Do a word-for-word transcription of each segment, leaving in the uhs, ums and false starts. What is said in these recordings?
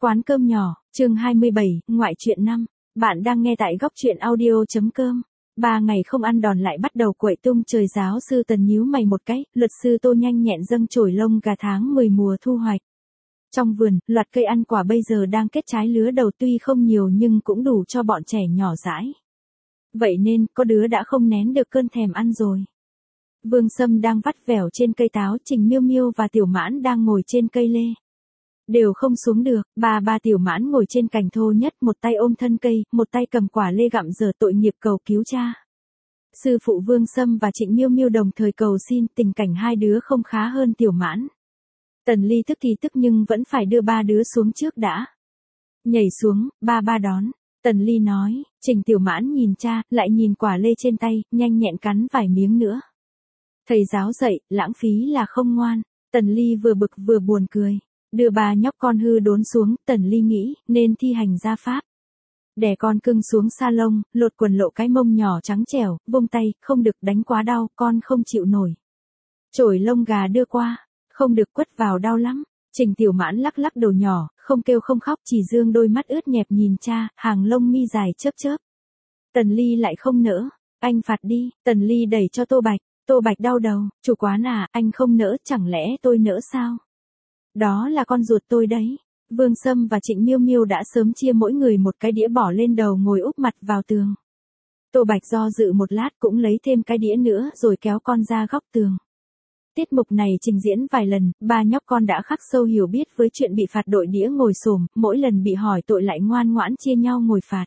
Quán cơm nhỏ, chương hai mươi bảy, ngoại truyện năm. Bạn đang nghe tại góc truyện audio.com. Ba ngày không ăn đòn lại bắt đầu quậy tung trời, giáo sư Tần nhíu mày một cái, luật sư Tô nhanh nhẹn dâng chổi lông gà tháng mười mùa thu hoạch. Trong vườn, loạt cây ăn quả bây giờ đang kết trái lứa đầu, tuy không nhiều nhưng cũng đủ cho bọn trẻ nhỏ rãi. Vậy nên, có đứa đã không nén được cơn thèm ăn rồi. Vương Sâm đang vắt vẻo trên cây táo, Trình Miêu Miêu và Tiểu Mãn đang ngồi trên cây lê. Đều không xuống được, ba ba Tiểu Mãn ngồi trên cành thô nhất, một tay ôm thân cây, một tay cầm quả lê gặm dở, tội nghiệp cầu cứu cha. Sư phụ Vương Sâm và Trịnh Miêu Miêu đồng thời cầu xin, tình cảnh hai đứa không khá hơn Tiểu Mãn. Tần Ly tức thì tức nhưng vẫn phải đưa ba đứa xuống trước đã. Nhảy xuống, ba ba đón. Tần Ly nói, Trình Tiểu Mãn nhìn cha, lại nhìn quả lê trên tay, nhanh nhẹn cắn vài miếng nữa. Thầy giáo dạy, lãng phí là không ngoan. Tần Ly vừa bực vừa buồn cười. Đưa ba nhóc con hư đốn xuống, Tần Ly nghĩ, nên thi hành gia pháp. Đè con cưng xuống salon, lột quần lộ cái mông nhỏ trắng trẻo, vung tay, không được đánh quá đau, con không chịu nổi. Chổi lông gà đưa qua, không được quất vào đau lắm. Trình Tiểu Mãn lắc lắc đầu nhỏ, không kêu không khóc, chỉ dương đôi mắt ướt nhẹp nhìn cha, hàng lông mi dài chớp chớp. Tần Ly lại không nỡ, anh phạt đi. Tần Ly đẩy cho Tô Bạch, Tô Bạch đau đầu, chủ quán à, anh không nỡ, chẳng lẽ tôi nỡ sao? Đó là con ruột tôi đấy. Vương Sâm và Trịnh Miêu Miêu đã sớm chia mỗi người một cái đĩa bỏ lên đầu, ngồi úp mặt vào tường. Tô Bạch do dự một lát cũng lấy thêm cái đĩa nữa rồi kéo con ra góc tường. Tiết mục này trình diễn vài lần, ba nhóc con đã khắc sâu hiểu biết với chuyện bị phạt đội đĩa ngồi xổm, mỗi lần bị hỏi tội lại ngoan ngoãn chia nhau ngồi phạt.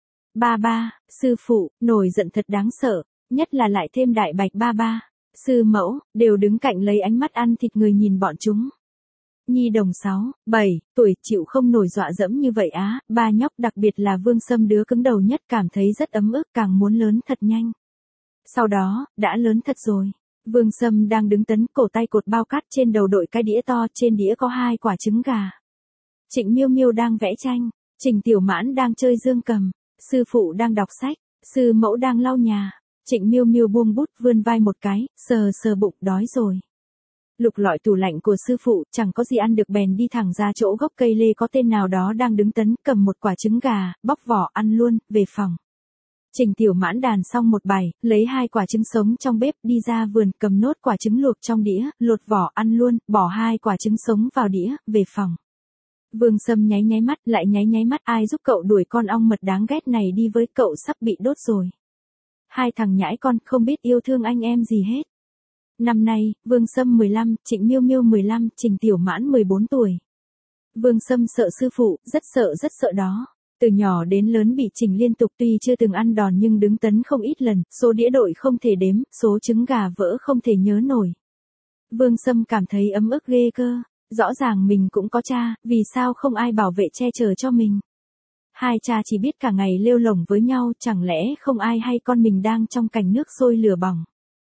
Ba ba, sư phụ, nổi giận thật đáng sợ, nhất là lại thêm Đại Bạch ba ba, sư mẫu, đều đứng cạnh lấy ánh mắt ăn thịt người nhìn bọn chúng. Nhi đồng sáu, bảy tuổi chịu không nổi dọa dẫm như vậy á, ba nhóc đặc biệt là Vương Sâm đứa cứng đầu nhất cảm thấy rất ấm ức, càng muốn lớn thật nhanh. Sau đó, đã lớn thật rồi. Vương Sâm đang đứng tấn, cổ tay cột bao cát, trên đầu đội cái đĩa to, trên đĩa có hai quả trứng gà. Trịnh Miêu Miêu đang vẽ tranh, Trình Tiểu Mãn đang chơi dương cầm, sư phụ đang đọc sách, sư mẫu đang lau nhà. Trịnh Miêu Miêu buông bút, vươn vai một cái, sờ sờ bụng, đói rồi. Lục lọi tủ lạnh của sư phụ, chẳng có gì ăn được bèn đi thẳng ra chỗ gốc cây lê có tên nào đó đang đứng tấn, cầm một quả trứng gà, bóc vỏ ăn luôn, về phòng. Trình Tiểu Mãn đàn xong một bài, lấy hai quả trứng sống trong bếp đi ra vườn, cầm nốt quả trứng luộc trong đĩa, lột vỏ ăn luôn, bỏ hai quả trứng sống vào đĩa, về phòng. Vương Sâm nháy nháy mắt, lại nháy nháy mắt, ai giúp cậu đuổi con ong mật đáng ghét này đi với, cậu sắp bị đốt rồi. Hai thằng nhãi con không biết yêu thương anh em gì hết. Năm nay, Vương Sâm mười lăm, Trịnh Miêu Miêu mười lăm, Trình Tiểu Mãn mười bốn tuổi. Vương Sâm sợ sư phụ, rất sợ rất sợ đó. Từ nhỏ đến lớn bị Trình liên tục, tuy chưa từng ăn đòn nhưng đứng tấn không ít lần, số đĩa đội không thể đếm, số trứng gà vỡ không thể nhớ nổi. Vương Sâm cảm thấy ấm ức ghê cơ, rõ ràng mình cũng có cha, vì sao không ai bảo vệ che chở cho mình. Hai cha chỉ biết cả ngày lêu lổng với nhau, chẳng lẽ không ai hay con mình đang trong cảnh nước sôi lửa bỏng.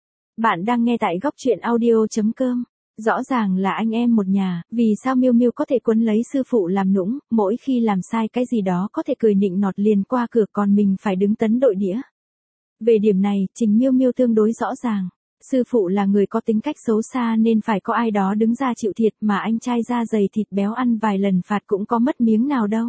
Bạn đang nghe tại góc truyện audio.com. Rõ ràng là anh em một nhà, vì sao Miêu Miêu có thể quấn lấy sư phụ làm nũng, mỗi khi làm sai cái gì đó có thể cười nịnh nọt liền qua cửa, còn mình phải đứng tấn đội đĩa. Về điểm này, Trình Miêu Miêu tương đối rõ ràng. Sư phụ là người có tính cách xấu xa nên phải có ai đó đứng ra chịu thiệt, mà anh trai da dày thịt béo ăn vài lần phạt cũng có mất miếng nào đâu.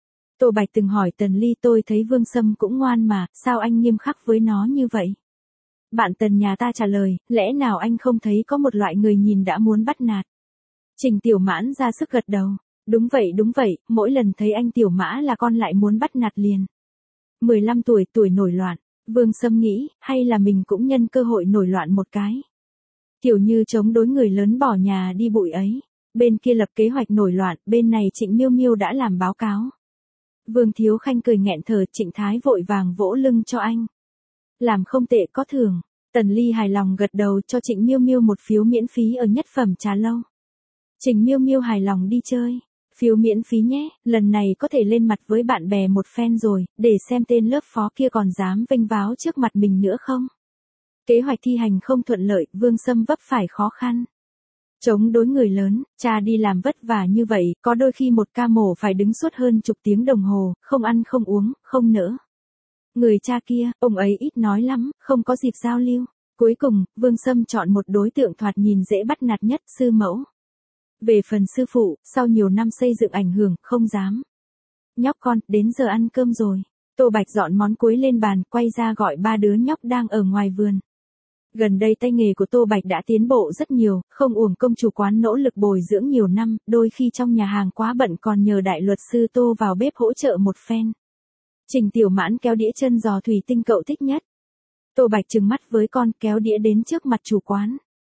Tô Bạch từng hỏi Tần Ly, tôi thấy Vương Sâm cũng ngoan mà, sao anh nghiêm khắc với nó như vậy? Bạn Tần nhà ta trả lời, lẽ nào anh không thấy có một loại người nhìn đã muốn bắt nạt? Trình Tiểu Mãn ra sức gật đầu, đúng vậy đúng vậy, mỗi lần thấy anh Tiểu Mã là con lại muốn bắt nạt liền. mười lăm tuổi, tuổi nổi loạn, Vương Sâm nghĩ, hay là mình cũng nhân cơ hội nổi loạn một cái. Kiểu như chống đối người lớn bỏ nhà đi bụi ấy. Bên kia lập kế hoạch nổi loạn, bên này Trịnh Miêu Miêu đã làm báo cáo. Vương Thiếu Khanh cười nghẹn thở, Trịnh Thái vội vàng vỗ lưng cho anh. Làm không tệ, có thưởng. Tần Ly hài lòng gật đầu, cho Trịnh Miêu Miêu một phiếu miễn phí ở nhất phẩm trà lâu. Trình Miêu Miêu hài lòng đi chơi. Phiếu miễn phí nhé, lần này có thể lên mặt với bạn bè một phen rồi, để xem tên lớp phó kia còn dám vênh váo trước mặt mình nữa không. Kế hoạch thi hành không thuận lợi, Vương Sâm vấp phải khó khăn. Chống đối người lớn, cha đi làm vất vả như vậy, có đôi khi một ca mổ phải đứng suốt hơn chục tiếng đồng hồ, không ăn không uống, không nỡ. Người cha kia, ông ấy ít nói lắm, không có dịp giao lưu. Cuối cùng, Vương Sâm chọn một đối tượng thoạt nhìn dễ bắt nạt nhất, sư mẫu. Về phần sư phụ, sau nhiều năm xây dựng ảnh hưởng, không dám. Nhóc con, đến giờ ăn cơm rồi. Tô Bạch dọn món cuối lên bàn, quay ra gọi ba đứa nhóc đang ở ngoài vườn. Gần đây tay nghề của Tô Bạch đã tiến bộ rất nhiều, không uổng công chủ quán nỗ lực bồi dưỡng nhiều năm, đôi khi trong nhà hàng quá bận còn nhờ đại luật sư Tô vào bếp hỗ trợ một phen. Trình Tiểu Mãn kéo đĩa chân giò thủy tinh cậu thích nhất. Tô Bạch trừng mắt với con, kéo đĩa đến trước mặt chủ quán.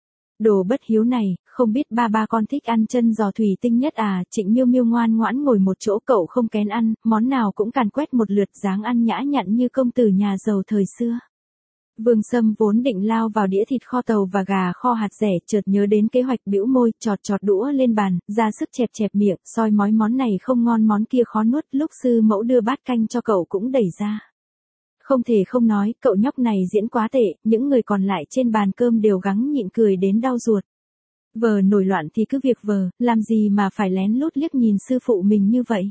Đồ bất hiếu này, không biết ba ba con thích ăn chân giò thủy tinh nhất à? Trịnh Miêu Miêu ngoan ngoãn ngồi một chỗ, cậu không kén ăn, món nào cũng càn quét một lượt, dáng ăn nhã nhặn như công tử nhà giàu thời xưa. Vương Sâm vốn định lao vào đĩa thịt kho tàu và gà kho hạt dẻ, chợt nhớ đến kế hoạch, bĩu môi, chọt chọt đũa lên bàn, ra sức chẹp chẹp miệng, soi mói món này không ngon món kia khó nuốt, lúc sư mẫu đưa bát canh cho cậu cũng đẩy ra. Không thể không nói, cậu nhóc này diễn quá tệ, những người còn lại trên bàn cơm đều gắng nhịn cười đến đau ruột. Vờ nổi loạn thì cứ việc vờ, làm gì mà phải lén lút liếc nhìn sư phụ mình như vậy.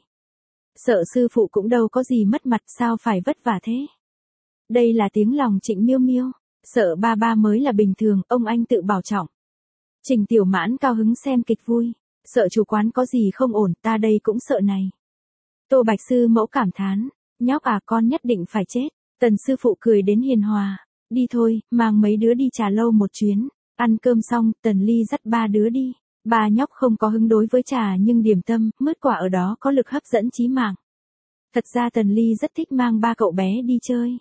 Sợ sư phụ cũng đâu có gì mất mặt, sao phải vất vả thế. Đây là tiếng lòng Trịnh Miêu Miêu, sợ ba ba mới là bình thường, ông anh tự bảo trọng. Trình Tiểu Mãn cao hứng xem kịch vui, sợ chủ quán có gì không ổn, ta đây cũng sợ này. Tô Bạch sư mẫu cảm thán, nhóc à, con nhất định phải chết. Tần sư phụ cười đến hiền hòa, đi thôi, mang mấy đứa đi trà lâu một chuyến. Ăn cơm xong, Tần Ly dắt ba đứa đi. Ba nhóc không có hứng đối với trà nhưng điểm tâm, mứt quả ở đó có lực hấp dẫn chí mạng. Thật ra Tần Ly rất thích mang ba cậu bé đi chơi.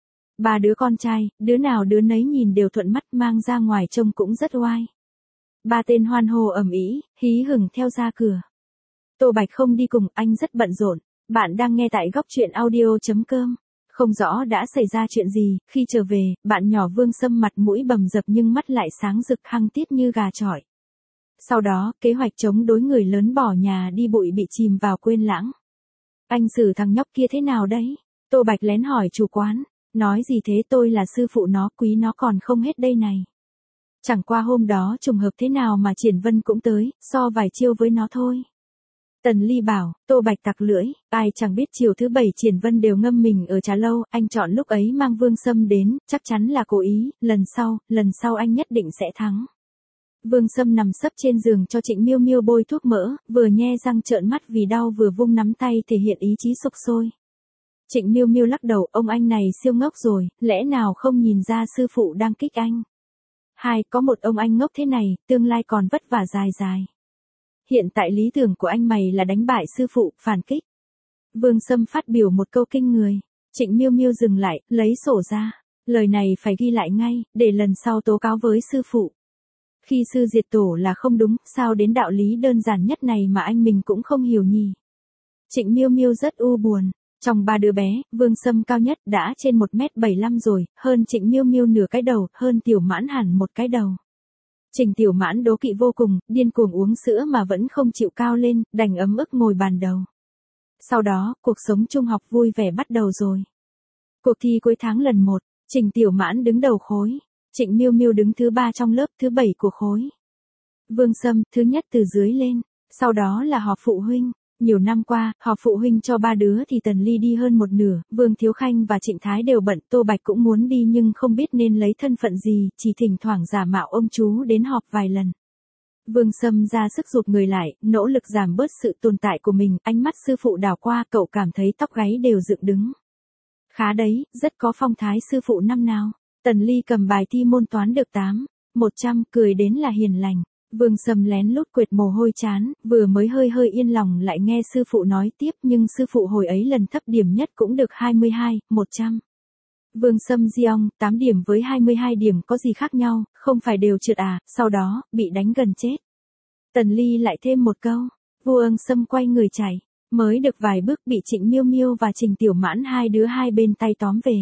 Ba đứa con trai, đứa nào đứa nấy nhìn đều thuận mắt, mang ra ngoài trông cũng rất oai. Ba tên hoan hô ầm ĩ, hí hửng theo ra cửa. Tô Bạch không đi cùng, anh rất bận rộn. Bạn đang nghe tại góc truyện audio chấm com. Không rõ đã xảy ra chuyện gì, khi trở về, bạn nhỏ Vương Sâm mặt mũi bầm dập nhưng mắt lại sáng rực hăng tiết như gà chọi. Sau đó, kế hoạch chống đối người lớn bỏ nhà đi bụi bị chìm vào quên lãng. Anh xử thằng nhóc kia thế nào đấy? Tô Bạch lén hỏi chủ quán. Nói gì thế, tôi là sư phụ nó, quý nó còn không hết đây này. Chẳng qua hôm đó trùng hợp thế nào mà Triển Vân cũng tới, so vài chiêu với nó thôi. Tần Ly bảo, Tô Bạch tặc lưỡi, ai chẳng biết chiều thứ bảy Triển Vân đều ngâm mình ở trà lâu, anh chọn lúc ấy mang Vương Sâm đến, chắc chắn là cố ý, lần sau, lần sau anh nhất định sẽ thắng. Vương Sâm nằm sấp trên giường cho Trịnh Miêu Miêu bôi thuốc mỡ, vừa nhe răng trợn mắt vì đau vừa vung nắm tay thể hiện ý chí sục sôi. Trịnh Miêu Miêu lắc đầu, ông anh này siêu ngốc rồi, lẽ nào không nhìn ra sư phụ đang kích anh. Hai, có một ông anh ngốc thế này, tương lai còn vất vả dài dài. Hiện tại lý tưởng của anh mày là đánh bại sư phụ, phản kích. Vương Sâm phát biểu một câu kinh người. Trịnh Miêu Miêu dừng lại, lấy sổ ra. Lời này phải ghi lại ngay, để lần sau tố cáo với sư phụ. Khi sư diệt tổ là không đúng, sao đến đạo lý đơn giản nhất này mà anh mình cũng không hiểu nhỉ. Trịnh Miêu Miêu rất u buồn. Trong ba đứa bé, Vương Sâm cao nhất đã trên một mét bảy mươi lăm rồi, hơn Trịnh Miêu Miêu nửa cái đầu, hơn Tiểu Mãn hẳn một cái đầu. Trình Tiểu Mãn đố kỵ vô cùng, điên cuồng uống sữa mà vẫn không chịu cao lên, đành ấm ức ngồi bàn đầu. Sau đó, cuộc sống trung học vui vẻ bắt đầu rồi. Cuộc thi cuối tháng lần một, Trình Tiểu Mãn đứng đầu khối, Trịnh Miêu Miêu đứng thứ ba trong lớp, thứ bảy của khối. Vương Sâm, thứ nhất từ dưới lên, sau đó là họp phụ huynh. Nhiều năm qua, họp phụ huynh cho ba đứa thì Tần Ly đi hơn một nửa, Vương Thiếu Khanh và Trịnh Thái đều bận, Tô Bạch cũng muốn đi nhưng không biết nên lấy thân phận gì, chỉ thỉnh thoảng giả mạo ông chú đến họp vài lần. Vương Sâm ra sức rụt người lại, nỗ lực giảm bớt sự tồn tại của mình, ánh mắt sư phụ đảo qua, cậu cảm thấy tóc gáy đều dựng đứng. Khá đấy, rất có phong thái sư phụ năm nào. Tần Ly cầm bài thi môn toán được tám, một trăm, cười đến là hiền lành. Vương Sâm lén lút quệt mồ hôi chán, vừa mới hơi hơi yên lòng lại nghe sư phụ nói tiếp, nhưng sư phụ hồi ấy lần thấp điểm nhất cũng được hai mươi hai, một trăm. Vương Sâm giong, tám điểm với hai mươi hai điểm có gì khác nhau, không phải đều trượt à, sau đó, bị đánh gần chết. Tần Ly lại thêm một câu, Vương Sâm quay người chạy, mới được vài bước bị Trịnh Miêu Miêu và Trình Tiểu Mãn hai đứa hai bên tay tóm về.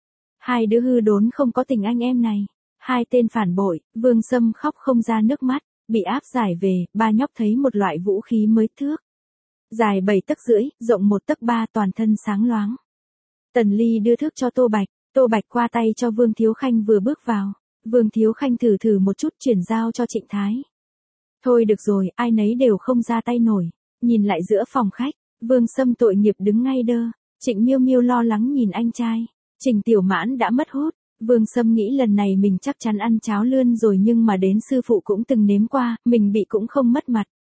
Hai đứa hư đốn không có tình anh em này, hai tên phản bội, Vương Sâm khóc không ra nước mắt. Bị áp giải về, ba nhóc thấy một loại vũ khí mới thước. Dài bảy tấc rưỡi, rộng một tấc ba, toàn thân sáng loáng. Tần Ly đưa thước cho Tô Bạch, Tô Bạch qua tay cho Vương Thiếu Khanh vừa bước vào. Vương Thiếu Khanh thử thử một chút chuyển giao cho Trịnh Thái. Thôi được rồi, ai nấy đều không ra tay nổi. Nhìn lại giữa phòng khách, Vương Sâm tội nghiệp đứng ngay đơ. Trịnh Miêu Miêu lo lắng nhìn anh trai. Trình Tiểu Mãn đã mất hút. Vương Sâm nghĩ lần này mình chắc chắn ăn cháo lươn rồi nhưng mà đến sư phụ cũng từng nếm qua, mình bị cũng không mất mặt.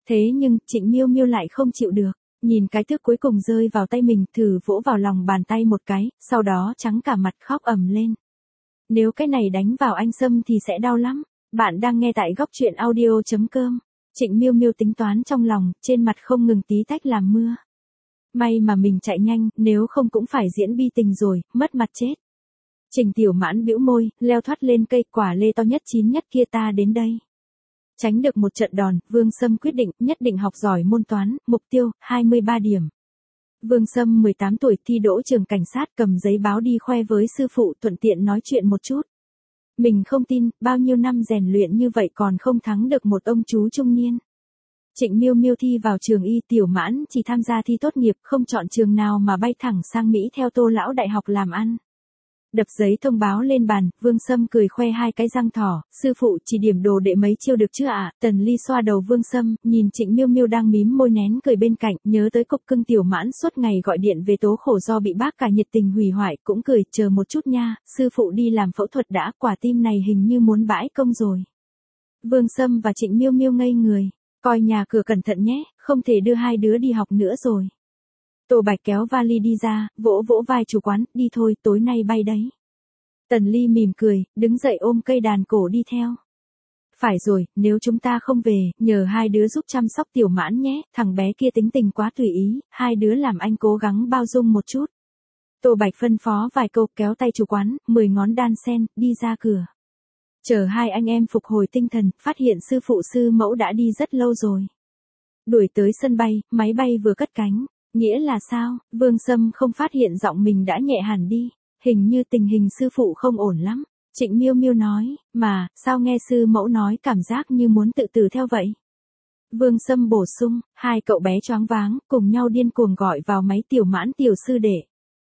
Thế nhưng, Trịnh Miêu Miêu lại không chịu được, nhìn cái thước cuối cùng rơi vào tay mình, thử vỗ vào lòng bàn tay một cái, sau đó trắng cả mặt khóc ầm lên. Nếu cái này đánh vào anh Sâm thì sẽ đau lắm. Bạn đang nghe tại góc truyện audio.com. Trịnh Miêu Miêu tính toán trong lòng, trên mặt không ngừng tí tách làm mưa. May mà mình chạy nhanh, nếu không cũng phải diễn bi tình rồi, mất mặt chết. Trình Tiểu Mãn bĩu môi, leo thoát lên cây, quả lê to nhất chín nhất kia ta đến đây. Tránh được một trận đòn, Vương Sâm quyết định, nhất định học giỏi môn toán, mục tiêu, hai mươi ba điểm. Vương Sâm mười tám tuổi thi đỗ trường cảnh sát, cầm giấy báo đi khoe với sư phụ, thuận tiện nói chuyện một chút. Mình không tin, bao nhiêu năm rèn luyện như vậy còn không thắng được một ông chú trung niên. Trịnh Miêu Miêu thi vào trường y, Tiểu Mãn chỉ tham gia thi tốt nghiệp, không chọn trường nào mà bay thẳng sang Mỹ theo Tô lão đại học làm ăn. Đập giấy thông báo lên bàn, Vương Sâm cười khoe hai cái răng thỏ, sư phụ chỉ điểm đồ đệ mấy chiêu được chứ ạ? À? Tần Ly xoa đầu Vương Sâm, nhìn Trịnh Miêu Miêu đang mím môi nén cười bên cạnh, nhớ tới cục cưng Tiểu Mãn suốt ngày gọi điện về tố khổ do bị bác cả nhiệt tình hủy hoại, cũng cười, chờ một chút nha, sư phụ đi làm phẫu thuật đã, quả tim này hình như muốn bãi công rồi. Vương Sâm và Trịnh Miêu Miêu ngây người, coi nhà cửa cẩn thận nhé, không thể đưa hai đứa đi học nữa rồi. Tô Bạch kéo vali đi ra, vỗ vỗ vai chủ quán, đi thôi, tối nay bay đấy. Tần Ly mỉm cười, đứng dậy ôm cây đàn cổ đi theo. Phải rồi, nếu chúng ta không về, nhờ hai đứa giúp chăm sóc Tiểu Mãn nhé, thằng bé kia tính tình quá tùy ý, hai đứa làm anh cố gắng bao dung một chút. Tô Bạch phân phó vài câu, kéo tay chủ quán, mười ngón đan sen, đi ra cửa. Chờ hai anh em phục hồi tinh thần, phát hiện sư phụ sư mẫu đã đi rất lâu rồi. Đuổi tới sân bay, máy bay vừa cất cánh. Nghĩa là sao? Vương Sâm không phát hiện giọng mình đã nhẹ hẳn đi. Hình như tình hình sư phụ không ổn lắm. Trịnh Miêu Miêu nói, mà, sao nghe sư mẫu nói cảm giác như muốn tự tử theo vậy? Vương Sâm bổ sung, hai cậu bé choáng váng, cùng nhau điên cuồng gọi vào máy Tiểu Mãn tiểu sư đệ.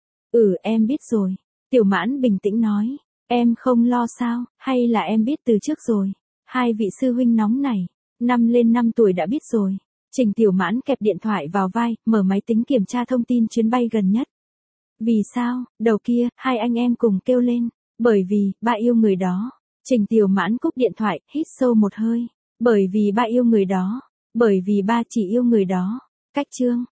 Ừ, em biết rồi. Tiểu Mãn bình tĩnh nói, em không lo sao, hay là em biết từ trước rồi. Hai vị sư huynh nóng này, năm lên năm tuổi đã biết rồi. Trình Tiểu Mãn kẹp điện thoại vào vai, mở máy tính kiểm tra thông tin chuyến bay gần nhất. Vì sao? Đầu kia, hai anh em cùng kêu lên. Bởi vì, ba yêu người đó. Trình Tiểu Mãn cúp điện thoại, hít sâu một hơi. Bởi vì ba yêu người đó. Bởi vì ba chỉ yêu người đó. Cách chương.